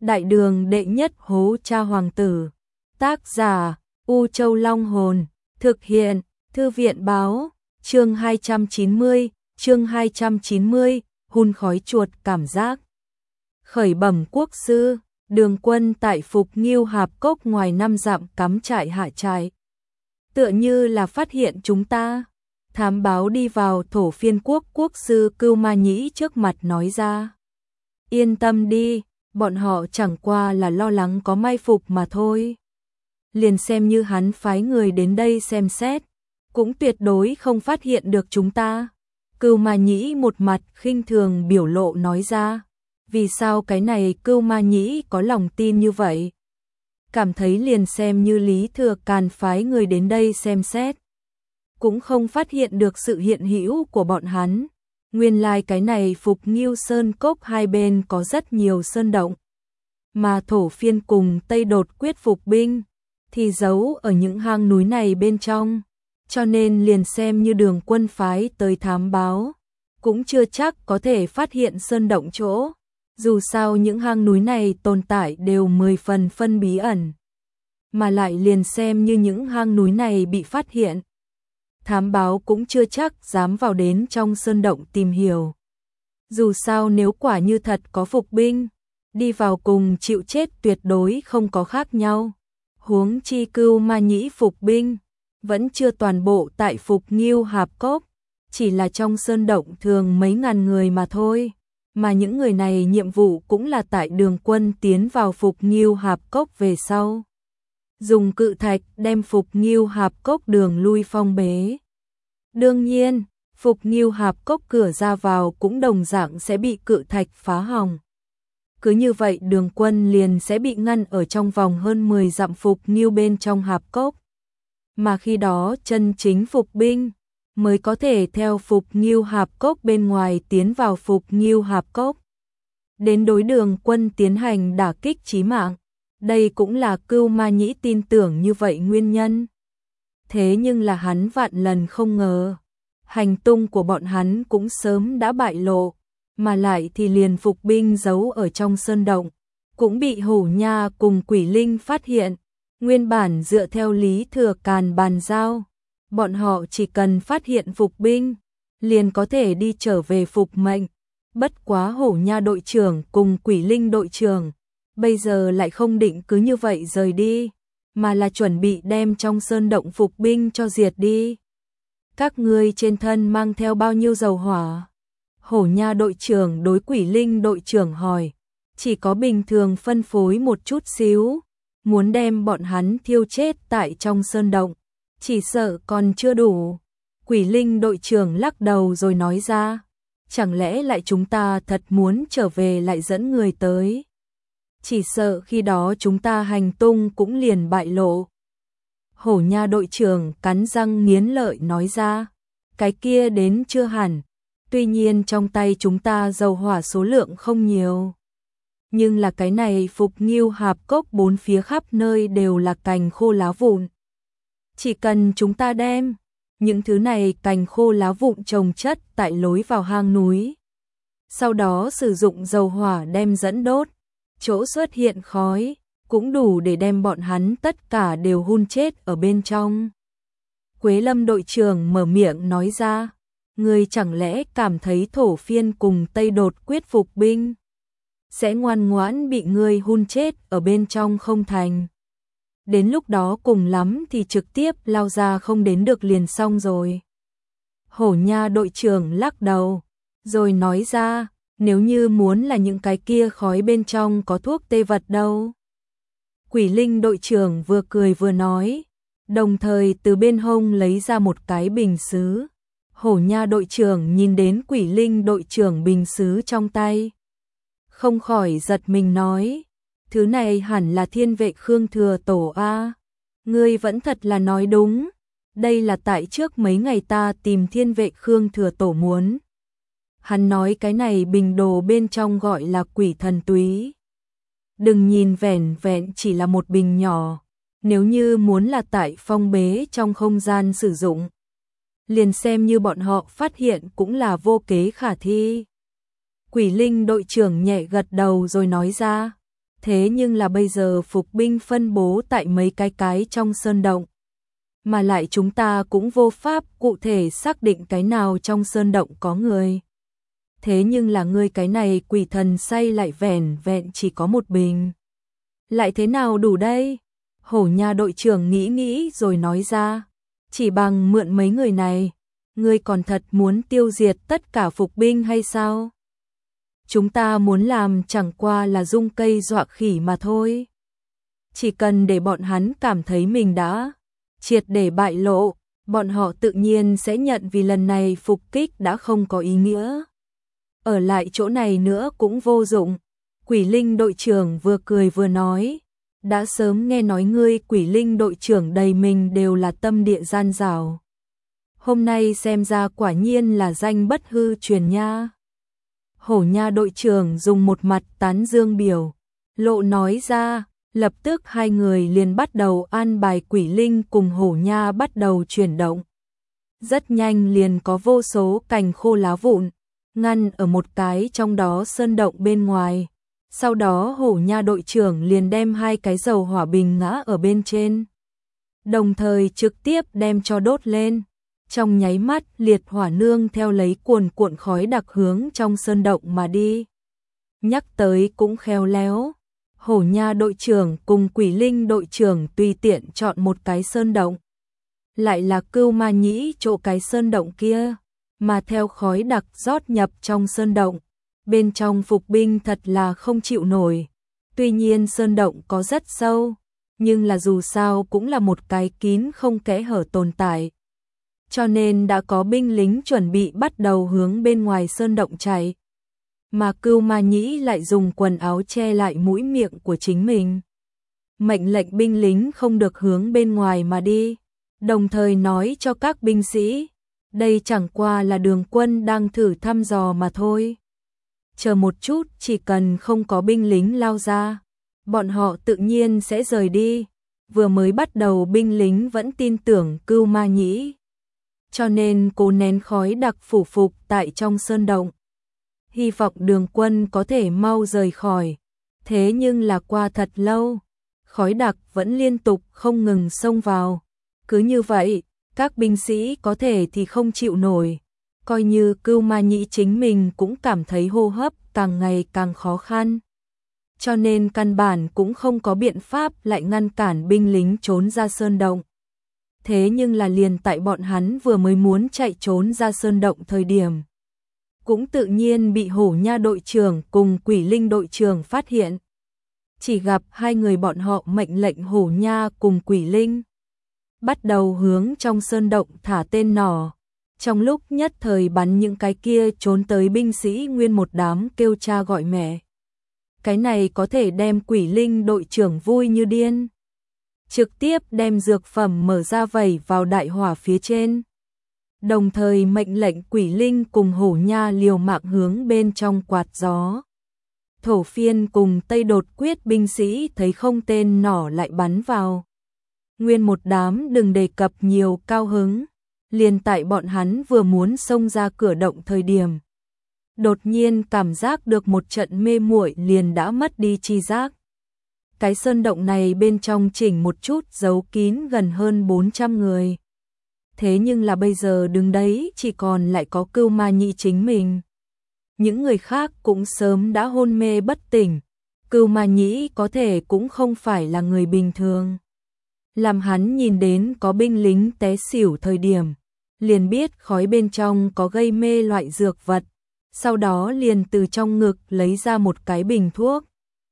Đại đường đệ nhất hố cha hoàng tử. Tác giả U Châu Long Hồn. Thực hiện Thư viện báo. Chương 290, hun khói chuột cảm giác. Khởi bẩm quốc sư, đường quân tại Phục Nghiêu Hạp Cốc ngoài 5 dặm cắm trại hạ trại. Tựa như là phát hiện chúng ta. Thám báo đi vào Thổ Phiên Quốc quốc sư Cưu Ma Nhĩ trước mặt nói ra. Yên tâm đi, bọn họ chẳng qua là lo lắng có mai phục mà thôi. Liền xem như hắn phái người đến đây xem xét, cũng tuyệt đối không phát hiện được chúng ta. Cưu Ma Nhĩ một mặt khinh thường biểu lộ nói ra. Vì sao cái này Cưu Ma Nhĩ có lòng tin như vậy? Cảm thấy liền xem như Lý Thừa Càn phái người đến đây xem xét, cũng không phát hiện được sự hiện hữu của bọn hắn. Nguyên lai cái này Phục Nghiêu Sơn Cốc hai bên có rất nhiều sơn động, mà Thổ Phiên cùng Tây Đột quyết phục binh thì giấu ở những hang núi này bên trong, cho nên liền xem như đường quân phái tới thám báo, cũng chưa chắc có thể phát hiện sơn động chỗ. Dù sao những hang núi này tồn tại đều 10 phần phân bí ẩn, mà lại liền xem như những hang núi này bị phát hiện, thám báo cũng chưa chắc dám vào đến trong sơn động tìm hiểu. Dù sao nếu quả như thật có phục binh, đi vào cùng chịu chết tuyệt đối không có khác nhau. Huống chi Cưu Ma Nhĩ phục binh vẫn chưa toàn bộ tại Phục Nghiêu Hạp Cốc, chỉ là trong sơn động thường mấy ngàn người mà thôi. Mà những người này nhiệm vụ cũng là tại đường quân tiến vào Phục Nghiêu Hạp Cốc về sau, dùng cự thạch đem Phục Nghiêu Hạp Cốc đường lui phong bế. Đương nhiên, Phục Nghiêu Hạp Cốc cửa ra vào cũng đồng dạng sẽ bị cự thạch phá hỏng. Cứ như vậy đường quân liền sẽ bị ngăn ở trong vòng hơn 10 dặm Phục Nghiêu bên trong Hạp Cốc. Mà khi đó chân chính phục binh mới có thể theo Phục Nghiêu Hạp Cốc bên ngoài tiến vào Phục Nghiêu Hạp Cốc, đến đối đường quân tiến hành đả kích chí mạng. Đây cũng là Cưu Ma Nhĩ tin tưởng như vậy nguyên nhân. Thế nhưng là hắn vạn lần không ngờ, hành tung của bọn hắn cũng sớm đã bại lộ, mà lại thì liền phục binh giấu ở trong sơn động, cũng bị Hổ Nha cùng Quỷ Linh phát hiện. Nguyên bản dựa theo Lý Thừa Càn bàn giao, bọn họ chỉ cần phát hiện phục binh, liền có thể đi trở về phục mệnh. Bất quá Hổ Nha đội trưởng cùng Quỷ Linh đội trưởng bây giờ lại không định cứ như vậy rời đi, mà là chuẩn bị đem trong sơn động phục binh cho diệt đi. Các ngươi trên thân mang theo bao nhiêu dầu hỏa? Hổ Nha đội trưởng đối Quỷ Linh đội trưởng hỏi. Chỉ có bình thường phân phối một chút xíu, muốn đem bọn hắn thiêu chết tại trong sơn động, chỉ sợ còn chưa đủ. Quỷ Linh đội trưởng lắc đầu rồi nói ra, chẳng lẽ lại chúng ta thật muốn trở về lại dẫn người tới? Chỉ sợ khi đó chúng ta hành tung cũng liền bại lộ. Hổ Nha đội trưởng cắn răng nghiến lợi nói ra, cái kia đến chưa hẳn, tuy nhiên trong tay chúng ta dầu hỏa số lượng không nhiều. Nhưng là cái này Phục Nghiêu Hạp Cốc bốn phía khắp nơi đều là cành khô lá vụn. Chỉ cần chúng ta đem những thứ này cành khô lá vụn chồng chất tại lối vào hang núi, sau đó sử dụng dầu hỏa đem dẫn đốt, chỗ xuất hiện khói cũng đủ để đem bọn hắn tất cả đều hun chết ở bên trong. Quế Lâm đội trưởng mở miệng nói ra, ngươi chẳng lẽ cảm thấy Thổ Phiên cùng Tây Đột quyết phục binh sẽ ngoan ngoãn bị ngươi hun chết ở bên trong không thành? Đến lúc đó cùng lắm thì trực tiếp lao ra không đến được liền xong rồi. Hổ Nha đội trưởng lắc đầu, rồi nói ra, nếu như muốn là những cái kia khói bên trong có thuốc tê vật đâu. Quỷ Linh đội trưởng vừa cười vừa nói, đồng thời từ bên hông lấy ra một cái bình sứ. Hổ Nha đội trưởng nhìn đến Quỷ Linh đội trưởng bình sứ trong tay, không khỏi giật mình nói, thứ này hẳn là Thiên Vệ Khương Thừa Tổ a. Ngươi vẫn thật là nói đúng, đây là tại trước mấy ngày ta tìm Thiên Vệ Khương Thừa Tổ muốn. Hắn nói cái này bình đồ bên trong gọi là Quỷ Thần Túy. Đừng nhìn vẻn vẹn chỉ là một bình nhỏ, nếu như muốn là tại phong bế trong không gian sử dụng, liền xem như bọn họ phát hiện cũng là vô kế khả thi. Quỷ Linh đội trưởng nhẹ gật đầu rồi nói ra, Thế nhưng là bây giờ phục binh phân bố tại mấy cái trong sơn động. Mà lại chúng ta cũng vô pháp cụ thể xác định cái nào trong sơn động có người. Thế nhưng là ngươi cái này quỷ thần say lại vẻn vẹn chỉ có một bình. Lại thế nào đủ đây? Hổ Nha đội trưởng nghĩ rồi nói ra. Chỉ bằng mượn mấy người này, ngươi còn thật muốn tiêu diệt tất cả phục binh hay sao? Chúng ta muốn làm chẳng qua là dung cây dọa khỉ mà thôi. Chỉ cần để bọn hắn cảm thấy mình đã triệt để bại lộ, bọn họ tự nhiên sẽ nhận vì lần này phục kích đã không có ý nghĩa. Ở lại chỗ này nữa cũng vô dụng. Quỷ Linh đội trưởng vừa cười vừa nói, đã sớm nghe nói ngươi Quỷ Linh đội trưởng đầy mình đều là tâm địa gian dảo. Hôm nay xem ra quả nhiên là danh bất hư truyền nha. Hổ Nha đội trưởng dùng một mặt tán dương biểu lộ nói ra, lập tức hai người liền bắt đầu an bài Quỷ Linh cùng Hổ Nha bắt đầu chuyển động. Rất nhanh liền có vô số cành khô lá vụn ngăn ở một cái trong đó sơn động bên ngoài. Sau đó Hổ Nha đội trưởng liền đem hai cái dầu hỏa bình ngã ở bên trên, đồng thời trực tiếp đem cho đốt lên. Trong nháy mắt liệt hỏa nương theo lấy cuồn cuộn khói đặc hướng trong sơn động mà đi. Nhắc tới cũng khéo léo, Hổ Nha đội trưởng cùng Quỷ Linh đội trưởng tùy tiện chọn một cái sơn động. Lại là Cưu Ma Nhĩ chỗ cái sơn động kia, mà theo khói đặc rót nhập trong sơn động. Bên trong phục binh thật là không chịu nổi. Tuy nhiên sơn động có rất sâu, nhưng là dù sao cũng là một cái kín không kẽ hở tồn tại. Cho nên đã có binh lính chuẩn bị bắt đầu hướng bên ngoài sơn động chạy. Mà Cưu Ma Nhĩ lại dùng quần áo che lại mũi miệng của chính mình. Mệnh lệnh binh lính không được hướng bên ngoài mà đi, đồng thời nói cho các binh sĩ, đây chẳng qua là đường quân đang thử thăm dò mà thôi. Chờ một chút, chỉ cần không có binh lính lao ra, bọn họ tự nhiên sẽ rời đi. Vừa mới bắt đầu binh lính vẫn tin tưởng Cưu Ma Nhĩ, cho nên cố nén khói đặc phủ phục tại trong sơn động, hy vọng đường quân có thể mau rời khỏi. Thế nhưng là qua thật lâu, khói đặc vẫn liên tục không ngừng xông vào. Cứ như vậy, các binh sĩ có thể thì không chịu nổi. Coi như Cưu Ma Nhĩ chính mình cũng cảm thấy hô hấp càng ngày càng khó khăn. Cho nên căn bản cũng không có biện pháp lại ngăn cản binh lính trốn ra sơn động. Thế nhưng là liền tại bọn hắn vừa mới muốn chạy trốn ra sơn động thời điểm, cũng tự nhiên bị Hổ Nha đội trưởng cùng Quỷ Linh đội trưởng phát hiện. Chỉ gặp hai người bọn họ mệnh lệnh Hổ Nha cùng Quỷ Linh bắt đầu hướng trong sơn động thả tên nỏ. Trong lúc nhất thời bắn những cái kia trốn tới binh sĩ nguyên một đám kêu cha gọi mẹ. Cái này có thể đem Quỷ Linh đội trưởng vui như điên. Trực tiếp đem dược phẩm mở ra vẩy vào đại hỏa phía trên. Đồng thời mệnh lệnh Quỷ Linh cùng Hổ Nha liều mạng hướng bên trong quạt gió. Thổ Phiên cùng Tây Đột Quyết binh sĩ thấy không tên nỏ lại bắn vào. Nguyên một đám đừng đề cập nhiều cao hứng. Liền tại bọn hắn vừa muốn xông ra cửa động thời điểm, đột nhiên cảm giác được một trận mê muội liền đã mất đi tri giác. Cái sơn động này bên trong chỉnh một chút giấu kín gần hơn 400 người. Thế nhưng là bây giờ đứng đấy chỉ còn lại có Cưu Ma Nhĩ chính mình. Những người khác cũng sớm đã hôn mê bất tỉnh. Cưu Ma Nhĩ có thể cũng không phải là người bình thường. Làm hắn nhìn đến có binh lính té xỉu thời điểm, liền biết khói bên trong có gây mê loại dược vật. Sau đó liền từ trong ngực lấy ra một cái bình thuốc,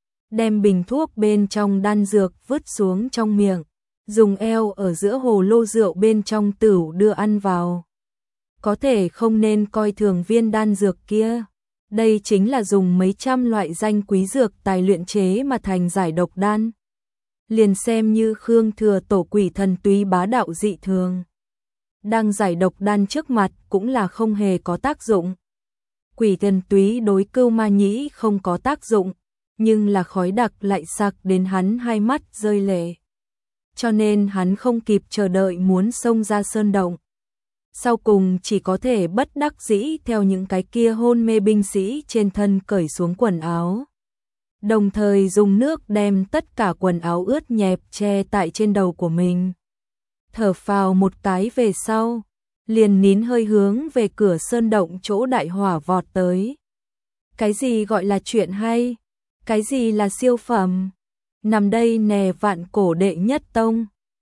đem bình thuốc bên trong đan dược vứt xuống trong miệng, dùng eo ở giữa hồ lô rượu bên trong tửu đưa ăn vào. Có thể không nên coi thường viên đan dược kia. Đây chính là dùng mấy trăm loại danh quý dược tài luyện chế mà thành giải độc đan. Liền xem như Khương Thừa Tổ quỷ thần túy bá đạo dị thường, đang giải độc đan trước mặt cũng là không hề có tác dụng. Quỷ thần túy đối Cưu Ma Nhĩ không có tác dụng, nhưng là khói đặc lại sặc đến hắn hai mắt rơi lệ. Cho nên hắn không kịp chờ đợi muốn xông ra sơn động. Sau cùng chỉ có thể bất đắc dĩ theo những cái kia hôn mê binh sĩ trên thân cởi xuống quần áo. đồng thời dùng nước đem tất cả quần áo ướt nhẹp che tại trên đầu của mình. Thở phào một cái về sau, liền nín hơi hướng về cửa sơn động chỗ đại hỏa vọt tới. Cái gì gọi là chuyện hay? Cái gì là siêu phẩm? Nằm đây nè, vạn cổ đệ nhất tông.